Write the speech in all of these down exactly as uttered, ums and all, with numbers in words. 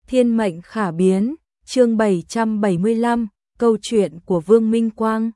Thiên mệnh khả biến, chương bảy trăm bảy mươi lăm, câu chuyện của Vương Minh Quang.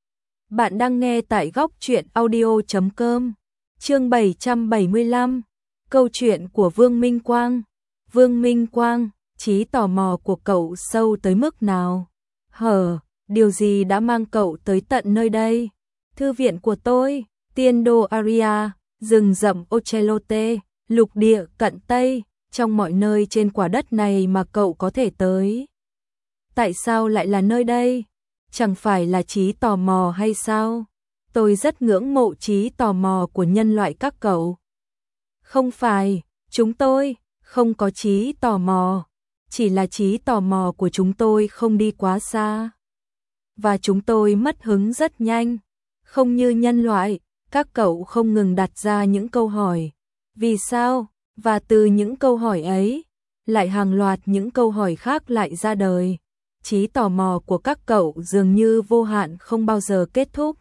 Bạn đang nghe tại góc truyện audio chấm com. Chương bảy trăm bảy mươi lăm, câu chuyện của Vương Minh Quang. Vương Minh Quang, trí tò mò của cậu sâu tới mức nào? Hở, điều gì đã mang cậu tới tận nơi đây? Thư viện của tôi, tiên đô Aria, rừng rậm Ocelote, lục địa cận Tây, trong mọi nơi trên quả đất này mà cậu có thể tới. Tại sao lại là nơi đây? Chẳng phải là trí tò mò hay sao? Tôi rất ngưỡng mộ trí tò mò của nhân loại các cậu. Không phải, chúng tôi không có trí tò mò, chỉ là trí tò mò của chúng tôi không đi quá xa. Và chúng tôi mất hứng rất nhanh, không như nhân loại, các cậu không ngừng đặt ra những câu hỏi. Vì sao? Và từ những câu hỏi ấy, lại hàng loạt những câu hỏi khác lại ra đời. Trí tò mò của các cậu dường như vô hạn không bao giờ kết thúc.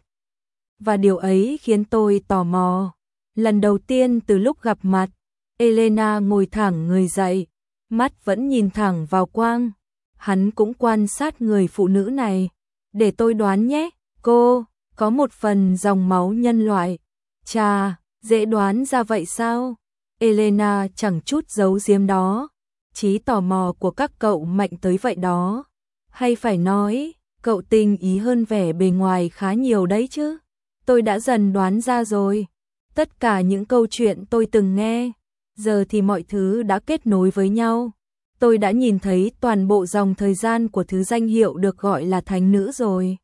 Và điều ấy khiến tôi tò mò. Lần đầu tiên từ lúc gặp mặt, Elena ngồi thẳng người dậy, mắt vẫn nhìn thẳng vào Quang. Hắn cũng quan sát người phụ nữ này. Để tôi đoán nhé, cô có một phần dòng máu nhân loại. Chà, dễ đoán ra vậy sao? Elena chẳng chút giấu giếm đó. Trí tò mò của các cậu mạnh tới vậy đó. Hay phải nói, cậu tinh ý hơn vẻ bề ngoài khá nhiều đấy chứ. Tôi đã dần đoán ra rồi. Tất cả những câu chuyện tôi từng nghe, giờ thì mọi thứ đã kết nối với nhau. Tôi đã nhìn thấy toàn bộ dòng thời gian của thứ danh hiệu được gọi là thánh nữ rồi.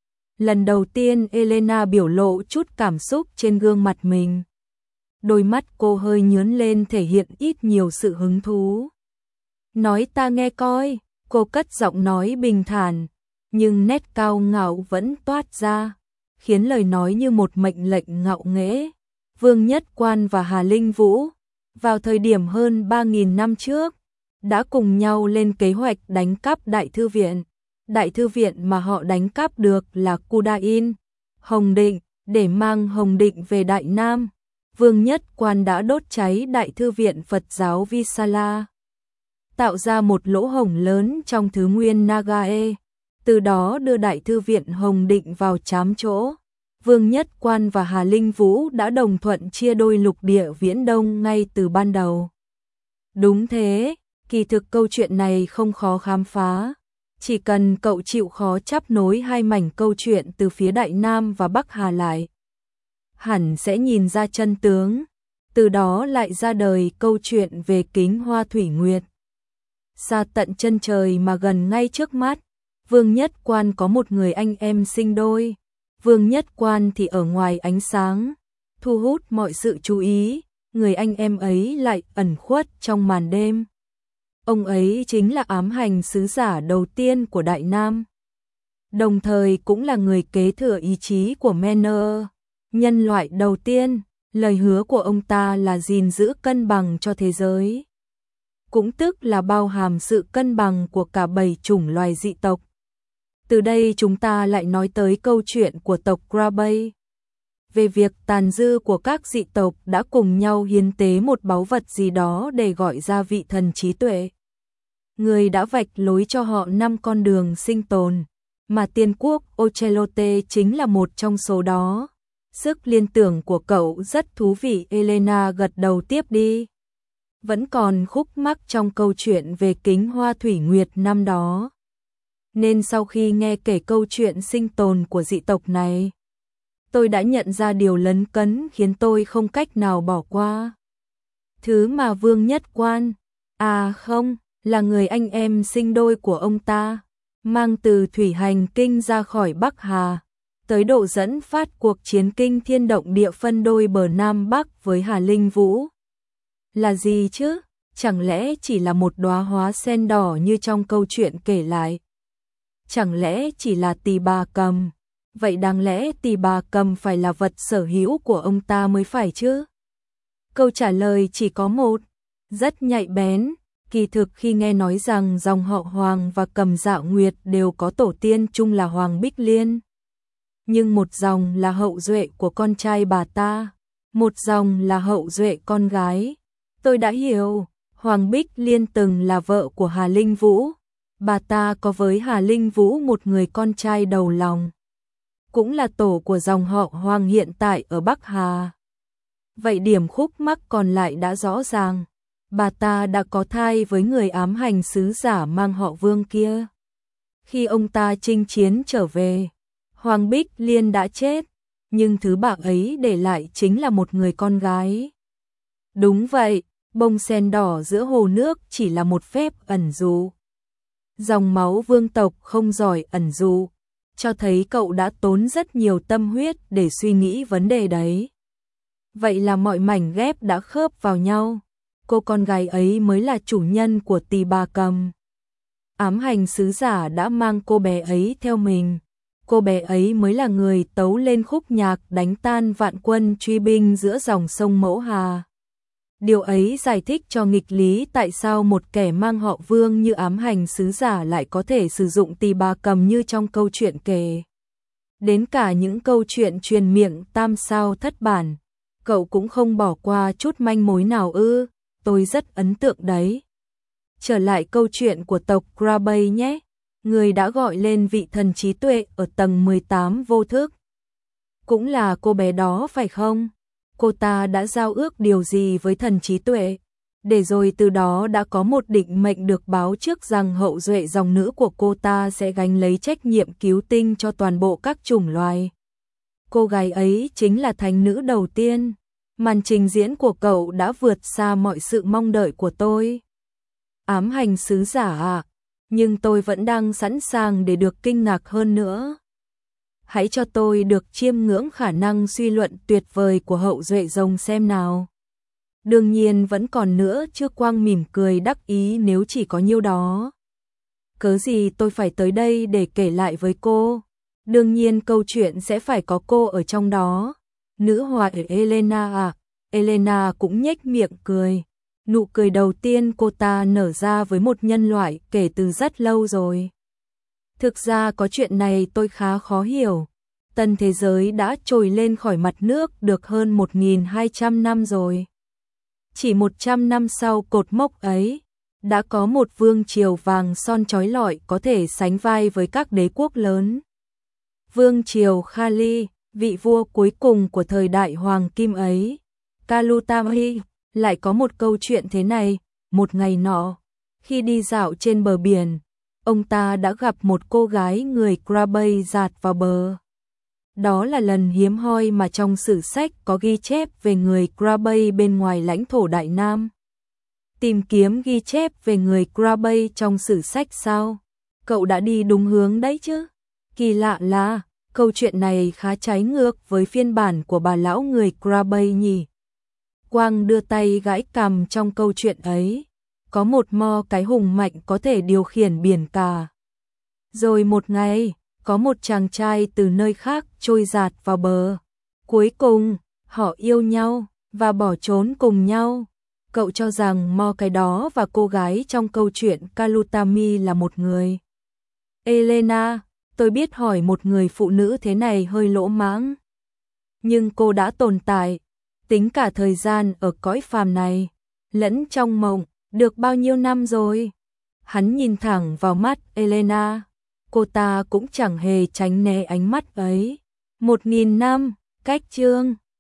Lần đầu tiên Elena biểu lộ chút cảm xúc trên gương mặt mình. Đôi mắt cô hơi nhướng lên thể hiện ít nhiều sự hứng thú. Nói ta nghe coi, cô cất giọng nói bình thản, nhưng nét cao ngạo vẫn toát ra, khiến lời nói như một mệnh lệnh ngạo nghễ. Vương Nhất Quan và Hà Linh Vũ, vào thời điểm hơn ba nghìn năm trước, đã cùng nhau lên kế hoạch đánh cắp Đại Thư Viện. Đại Thư Viện mà họ đánh cắp được là Kudain, Hồng Định, để mang Hồng Định về Đại Nam. Vương Nhất Quan đã đốt cháy Đại Thư Viện Phật giáo Visala, tạo ra một lỗ hổng lớn trong thứ nguyên Nagae, từ đó đưa Đại Thư Viện Hồng Định vào trám chỗ. Vương Nhất Quan và Hà Linh Vũ đã đồng thuận chia đôi lục địa Viễn Đông ngay từ ban đầu. Đúng thế, kỳ thực câu chuyện này không khó khám phá. Chỉ cần cậu chịu khó chắp nối hai mảnh câu chuyện từ phía Đại Nam và Bắc Hà lại, hẳn sẽ nhìn ra chân tướng. Từ đó lại ra đời câu chuyện về Kính Hoa Thủy Nguyệt. Xa tận chân trời mà gần ngay trước mắt, Vương Nhất Quan có một người anh em sinh đôi. Vương Nhất Quan thì ở ngoài ánh sáng, thu hút mọi sự chú ý, người anh em ấy lại ẩn khuất trong màn đêm. Ông ấy chính là ám hành sứ giả đầu tiên của Đại Nam, đồng thời cũng là người kế thừa ý chí của Menor, nhân loại đầu tiên. Lời hứa của ông ta là gìn giữ cân bằng cho thế giới, cũng tức là bao hàm sự cân bằng của cả bảy chủng loài dị tộc. Từ đây chúng ta lại nói tới câu chuyện của tộc Grabay, về việc tàn dư của các dị tộc đã cùng nhau hiến tế một báu vật gì đó để gọi ra vị thần trí tuệ. Người đã vạch lối cho họ năm con đường sinh tồn, mà tiên quốc Ocelote chính là một trong số đó. Sức liên tưởng của cậu rất thú vị. Elena gật đầu tiếp đi. Vẫn còn khúc mắc trong câu chuyện về Kính Hoa Thủy Nguyệt năm đó. Nên sau khi nghe kể câu chuyện sinh tồn của dị tộc này, tôi đã nhận ra điều lấn cấn khiến tôi không cách nào bỏ qua. Thứ mà Vương Nhất Quan, à không, là người anh em sinh đôi của ông ta, mang từ thủy hành kinh ra khỏi Bắc Hà, tới độ dẫn phát cuộc chiến kinh thiên động địa phân đôi bờ Nam Bắc với Hà Linh Vũ. Là gì chứ? Chẳng lẽ chỉ là một đóa hoa sen đỏ như trong câu chuyện kể lại? Chẳng lẽ chỉ là tỳ bà cầm? Vậy đáng lẽ tỳ bà cầm phải là vật sở hữu của ông ta mới phải chứ? Câu trả lời chỉ có một, rất nhạy bén. Kỳ thực khi nghe nói rằng dòng họ Hoàng và Cầm Dạo Nguyệt đều có tổ tiên chung là Hoàng Bích Liên, nhưng một dòng là hậu duệ của con trai bà ta, một dòng là hậu duệ con gái, tôi đã hiểu. Hoàng Bích Liên từng là vợ của Hà Linh Vũ, bà ta có với Hà Linh Vũ một người con trai đầu lòng, cũng là tổ của dòng họ Hoàng hiện tại ở Bắc Hà. Vậy điểm khúc mắc còn lại đã rõ ràng, bà ta đã có thai với người ám hành sứ giả mang họ Vương kia. Khi ông ta chinh chiến trở về, Hoàng Bích Liên đã chết, nhưng thứ bà ấy để lại chính là một người con gái. Đúng vậy, bông sen đỏ giữa hồ nước chỉ là một phép ẩn dụ. Dòng máu vương tộc không giỏi ẩn dụ, cho thấy cậu đã tốn rất nhiều tâm huyết để suy nghĩ vấn đề đấy. Vậy là mọi mảnh ghép đã khớp vào nhau, cô con gái ấy mới là chủ nhân của Tỳ Bà Cầm. Ám hành sứ giả đã mang cô bé ấy theo mình, cô bé ấy mới là người tấu lên khúc nhạc đánh tan vạn quân truy binh giữa dòng sông Mẫu Hà. Điều ấy giải thích cho nghịch lý tại sao một kẻ mang họ Vương như ám hành sứ giả lại có thể sử dụng Tỳ Bà Cầm như trong câu chuyện kể. Đến cả những câu chuyện truyền miệng tam sao thất bản, cậu cũng không bỏ qua chút manh mối nào ư, tôi rất ấn tượng đấy. Trở lại câu chuyện của tộc Krabay nhé, người đã gọi lên vị thần trí tuệ ở tầng mười tám vô thức. Cũng là cô bé đó phải không? Cô ta đã giao ước điều gì với thần trí tuệ? Để rồi từ đó đã có một định mệnh được báo trước rằng hậu duệ dòng nữ của cô ta sẽ gánh lấy trách nhiệm cứu tinh cho toàn bộ các chủng loài. Cô gái ấy chính là thánh nữ đầu tiên. Màn trình diễn của cậu đã vượt xa mọi sự mong đợi của tôi. Ám hành sứ giả à, nhưng tôi vẫn đang sẵn sàng để được kinh ngạc hơn nữa. Hãy cho tôi được chiêm ngưỡng khả năng suy luận tuyệt vời của hậu duệ rồng xem nào. Đương nhiên vẫn còn nữa chứ, Quang mỉm cười đắc ý, nếu chỉ có nhiêu đó. Cớ gì tôi phải tới đây để kể lại với cô. Đương nhiên câu chuyện sẽ phải có cô ở trong đó. Nữ hoàng Elena à, Elena cũng nhếch miệng cười. Nụ cười đầu tiên cô ta nở ra với một nhân loại kể từ rất lâu rồi. Thực ra có chuyện này tôi khá khó hiểu. Tân thế giới đã trồi lên khỏi mặt nước được hơn một nghìn hai trăm năm rồi. Chỉ một trăm năm sau cột mốc ấy, đã có một vương triều vàng son chói lọi có thể sánh vai với các đế quốc lớn. Vương triều Khali, vị vua cuối cùng của thời đại hoàng kim ấy. Kalutami, lại có một câu chuyện thế này, một ngày nọ, khi đi dạo trên bờ biển, ông ta đã gặp một cô gái người Krabay dạt vào bờ. Đó là lần hiếm hoi mà trong sử sách có ghi chép về người Krabay bên ngoài lãnh thổ Đại Nam. Tìm kiếm ghi chép về người Krabay trong sử sách sao? Cậu đã đi đúng hướng đấy chứ? Kỳ lạ là, câu chuyện này khá trái ngược với phiên bản của bà lão người Krabay nhỉ? Quang đưa tay gãi cằm, trong câu chuyện ấy, có một mo cái hùng mạnh có thể điều khiển biển cả. Rồi một ngày, có một chàng trai từ nơi khác trôi dạt vào bờ. Cuối cùng, họ yêu nhau và bỏ trốn cùng nhau. Cậu cho rằng mo cái đó và cô gái trong câu chuyện Kalutami là một người. Elena, tôi biết hỏi một người phụ nữ thế này hơi lỗ mãng. Nhưng cô đã tồn tại, tính cả thời gian ở cõi phàm này, lẫn trong mộng, được bao nhiêu năm rồi? Hắn nhìn thẳng vào mắt Elena. Cô ta cũng chẳng hề tránh né ánh mắt ấy. Một nghìn năm, cách chương